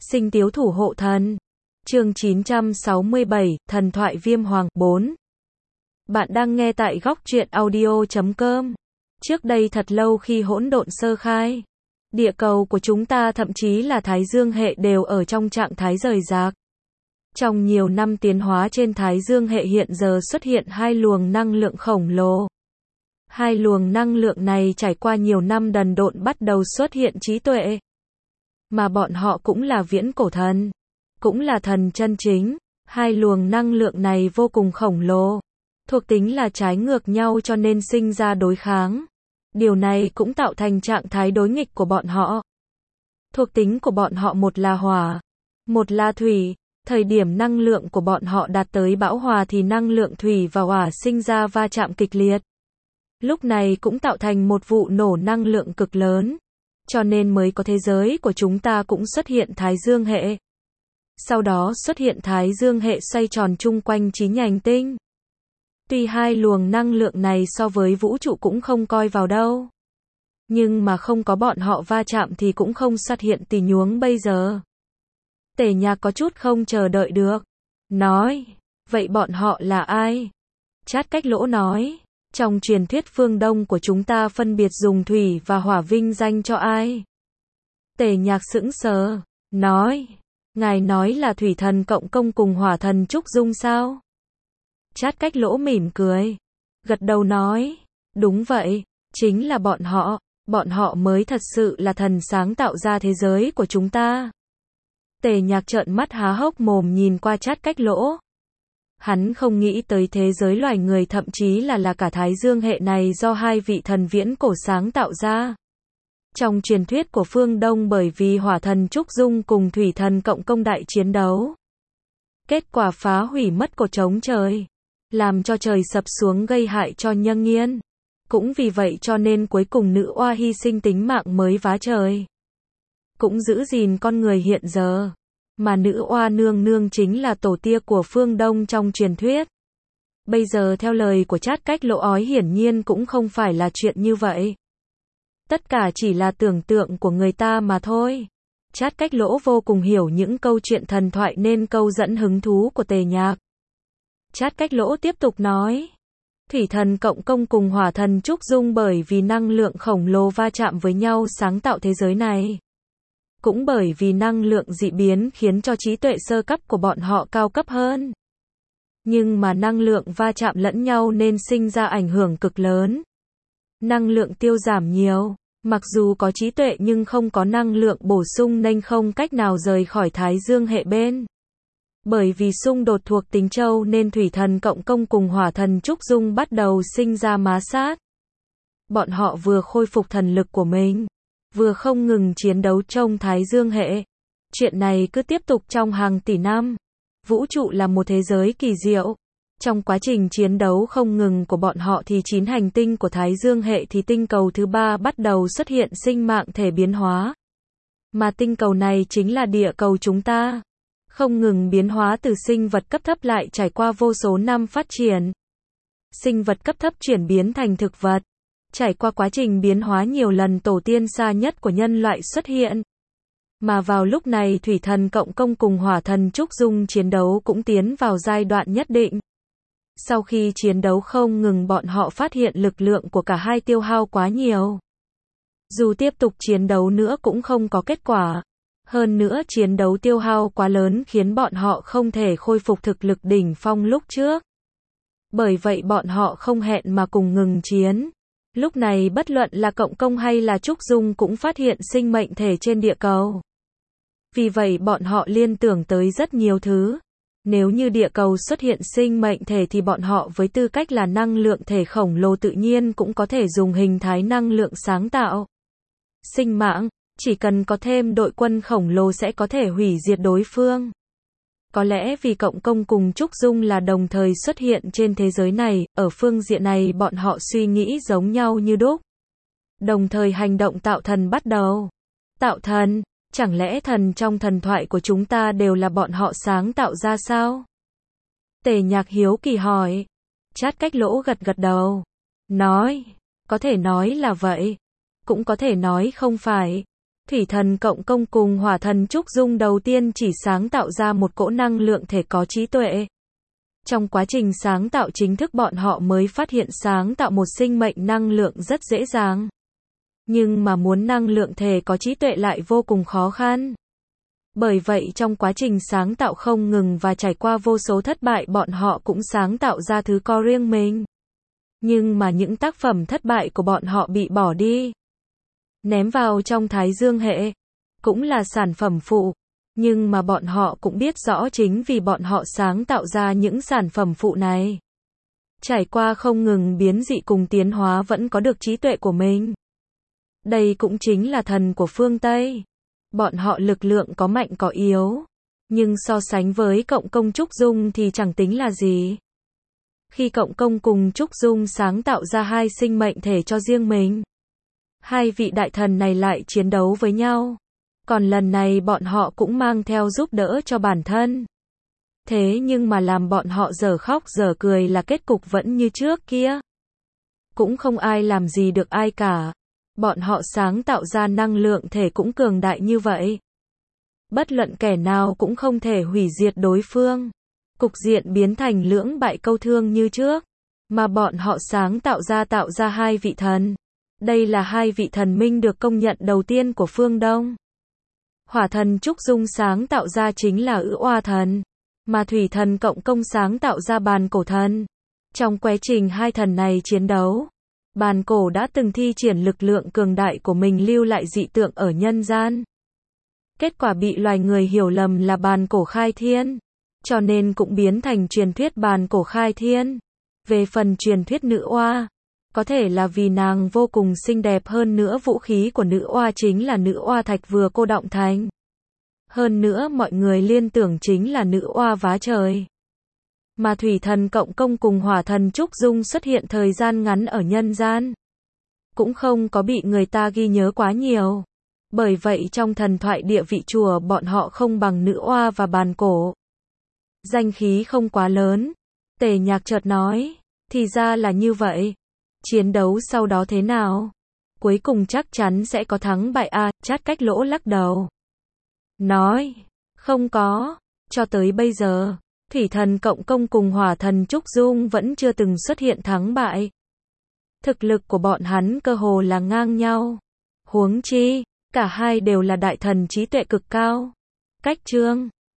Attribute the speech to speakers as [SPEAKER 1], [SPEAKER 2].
[SPEAKER 1] Sinh Tiếu Thủ Hộ Thần. Chương 967, Thần thoại Viêm Hoàng 4. Bạn đang nghe tại góc truyện audio.com. Trước đây thật lâu khi hỗn độn sơ khai, địa cầu của chúng ta thậm chí là Thái Dương hệ đều ở trong trạng thái rời rạc. Trong nhiều năm tiến hóa trên Thái Dương hệ hiện giờ xuất hiện hai luồng năng lượng khổng lồ. Hai luồng năng lượng này trải qua nhiều năm đần độn bắt đầu xuất hiện trí tuệ. Mà bọn họ cũng là viễn cổ thần, cũng là thần chân chính. Hai luồng năng lượng này vô cùng khổng lồ, thuộc tính là trái ngược nhau cho nên sinh ra đối kháng. Điều này cũng tạo thành trạng thái đối nghịch của bọn họ. Thuộc tính của bọn họ một là hỏa, một là thủy. Thời điểm năng lượng của bọn họ đạt tới bão hòa thì năng lượng thủy và hỏa sinh ra va chạm kịch liệt. Lúc này cũng tạo thành một vụ nổ năng lượng cực lớn. Cho nên mới có thế giới của chúng ta cũng xuất hiện Thái Dương hệ. Sau đó xuất hiện Thái Dương hệ xoay tròn chung quanh 9 hành tinh. Tuy hai luồng năng lượng này so với vũ trụ cũng không coi vào đâu. Nhưng mà không có bọn họ va chạm thì cũng không xuất hiện tình huống bây giờ. Tề Nhạc có chút không chờ đợi được. Nói, vậy bọn họ là ai? Chát Cách Lỗ nói, trong truyền thuyết phương Đông của chúng ta phân biệt dùng thủy và hỏa vinh danh cho ai? Tề Nhạc sững sờ, nói, ngài nói là thủy thần Cộng Công cùng hỏa thần Trúc Dung sao? Chát Cách Lỗ mỉm cười, gật đầu nói, đúng vậy, chính là bọn họ mới thật sự là thần sáng tạo ra thế giới của chúng ta. Tề Nhạc trợn mắt há hốc mồm nhìn qua Chát Cách Lỗ. Hắn không nghĩ tới thế giới loài người thậm chí là cả Thái Dương hệ này do hai vị thần viễn cổ sáng tạo ra. Trong truyền thuyết của phương Đông bởi vì hỏa thần Trúc Dung cùng thủy thần Cộng Công đại chiến đấu. Kết quả phá hủy mất cột trống trời, làm cho trời sập xuống gây hại cho nhân nghiên. Cũng vì vậy cho nên cuối cùng nữ oa hy sinh tính mạng mới vá trời. Cũng giữ gìn con người hiện giờ. Mà nữ oa nương nương chính là tổ tiên của phương Đông trong truyền thuyết. Bây giờ theo lời của Chát Cách Lỗ ói hiển nhiên cũng không phải là chuyện như vậy. Tất cả chỉ là tưởng tượng của người ta mà thôi. Chát Cách Lỗ vô cùng hiểu những câu chuyện thần thoại nên câu dẫn hứng thú của Tề Nhạc. Chát Cách Lỗ tiếp tục nói, thủy thần Cộng Công cùng hỏa thần Trúc Dung bởi vì năng lượng khổng lồ va chạm với nhau sáng tạo thế giới này. Cũng bởi vì năng lượng dị biến khiến cho trí tuệ sơ cấp của bọn họ cao cấp hơn. Nhưng mà năng lượng va chạm lẫn nhau nên sinh ra ảnh hưởng cực lớn. Năng lượng tiêu giảm nhiều, mặc dù có trí tuệ nhưng không có năng lượng bổ sung nên không cách nào rời khỏi Thái Dương hệ bên. Bởi vì xung đột thuộc tính châu nên thủy thần Cộng Công cùng hỏa thần Trúc Dung bắt đầu sinh ra ma sát. Bọn họ vừa khôi phục thần lực của mình, vừa không ngừng chiến đấu trong Thái Dương hệ. Chuyện này cứ tiếp tục trong hàng tỷ năm. Vũ trụ là một thế giới kỳ diệu. Trong quá trình chiến đấu không ngừng của bọn họ thì 9 hành tinh của Thái Dương hệ thì tinh cầu thứ 3 bắt đầu xuất hiện sinh mạng thể biến hóa. Mà tinh cầu này chính là địa cầu chúng ta. Không ngừng biến hóa từ sinh vật cấp thấp lại trải qua vô số năm phát triển. Sinh vật cấp thấp chuyển biến thành thực vật. Trải qua quá trình biến hóa nhiều lần tổ tiên xa nhất của nhân loại xuất hiện. Mà vào lúc này thủy thần Cộng Công cùng hỏa thần Trúc Dung chiến đấu cũng tiến vào giai đoạn nhất định. Sau khi chiến đấu không ngừng bọn họ phát hiện lực lượng của cả hai tiêu hao quá nhiều. Dù tiếp tục chiến đấu nữa cũng không có kết quả. Hơn nữa chiến đấu tiêu hao quá lớn khiến bọn họ không thể khôi phục thực lực đỉnh phong lúc trước. Bởi vậy bọn họ không hẹn mà cùng ngừng chiến. Lúc này bất luận là Cộng Công hay là Trúc Dung cũng phát hiện sinh mệnh thể trên địa cầu. Vì vậy bọn họ liên tưởng tới rất nhiều thứ. Nếu như địa cầu xuất hiện sinh mệnh thể thì bọn họ với tư cách là năng lượng thể khổng lồ tự nhiên cũng có thể dùng hình thái năng lượng sáng tạo. Sinh mạng, chỉ cần có thêm đội quân khổng lồ sẽ có thể hủy diệt đối phương. Có lẽ vì Cộng Công cùng Trúc Dung là đồng thời xuất hiện trên thế giới này, ở phương diện này bọn họ suy nghĩ giống nhau như đúc. Đồng thời hành động tạo thần bắt đầu. Tạo thần, chẳng lẽ thần trong thần thoại của chúng ta đều là bọn họ sáng tạo ra sao? Tề Nhạc hiếu kỳ hỏi. Chát Cách Lỗ gật gật đầu. Nói, có thể nói là vậy. Cũng có thể nói không phải. Thủy thần Cộng Công cùng hỏa thần Trúc Dung đầu tiên chỉ sáng tạo ra một cỗ năng lượng thể có trí tuệ. Trong quá trình sáng tạo chính thức bọn họ mới phát hiện sáng tạo một sinh mệnh năng lượng rất dễ dàng. Nhưng mà muốn năng lượng thể có trí tuệ lại vô cùng khó khăn. Bởi vậy trong quá trình sáng tạo không ngừng và trải qua vô số thất bại bọn họ cũng sáng tạo ra thứ có riêng mình. Nhưng mà những tác phẩm thất bại của bọn họ bị bỏ đi, ném vào trong Thái Dương hệ, cũng là sản phẩm phụ. Nhưng mà bọn họ cũng biết rõ chính vì bọn họ sáng tạo ra những sản phẩm phụ này, trải qua không ngừng biến dị cùng tiến hóa vẫn có được trí tuệ của mình. Đây cũng chính là thần của phương Tây. Bọn họ lực lượng có mạnh có yếu, nhưng so sánh với Cộng Công Trúc Dung thì chẳng tính là gì. Khi Cộng Công cùng Trúc Dung sáng tạo ra hai sinh mệnh thể cho riêng mình, hai vị đại thần này lại chiến đấu với nhau. Còn lần này bọn họ cũng mang theo giúp đỡ cho bản thân. Thế nhưng mà làm bọn họ dở khóc dở cười là kết cục vẫn như trước kia. Cũng không ai làm gì được ai cả. Bọn họ sáng tạo ra năng lượng thể cũng cường đại như vậy. Bất luận kẻ nào cũng không thể hủy diệt đối phương. Cục diện biến thành lưỡng bại câu thương như trước. Mà bọn họ sáng tạo ra hai vị thần. Đây là hai vị thần minh được công nhận đầu tiên của phương Đông. Hỏa thần Trúc Dung sáng tạo ra chính là Ữ Oa thần. Mà Thủy thần Cộng Công sáng tạo ra Bàn Cổ thần. Trong quá trình hai thần này chiến đấu, Bàn Cổ đã từng thi triển lực lượng cường đại của mình lưu lại dị tượng ở nhân gian. Kết quả bị loài người hiểu lầm là Bàn Cổ khai thiên. Cho nên cũng biến thành truyền thuyết Bàn Cổ khai thiên. Về phần truyền thuyết nữ oa, có thể là vì nàng vô cùng xinh đẹp hơn nữa vũ khí của nữ oa chính là nữ oa thạch vừa cô đọng thành. Hơn nữa mọi người liên tưởng chính là nữ oa vá trời. Mà Thủy thần Cộng Công cùng hỏa thần Trúc Dung xuất hiện thời gian ngắn ở nhân gian, cũng không có bị người ta ghi nhớ quá nhiều. Bởi vậy trong thần thoại địa vị chùa bọn họ không bằng nữ oa và Bàn Cổ. Danh khí không quá lớn. Tề Nhạc chợt nói, thì ra là như vậy. Chiến đấu sau đó thế nào? Cuối cùng chắc chắn sẽ có thắng bại a. Chát Cách Lỗ lắc đầu. Nói, không có. Cho tới bây giờ, Thủy thần Cộng Công cùng hỏa thần Trúc Dung vẫn chưa từng xuất hiện thắng bại. Thực lực của bọn hắn cơ hồ là ngang nhau. Huống chi, cả hai đều là đại thần trí tuệ cực cao. Cách chương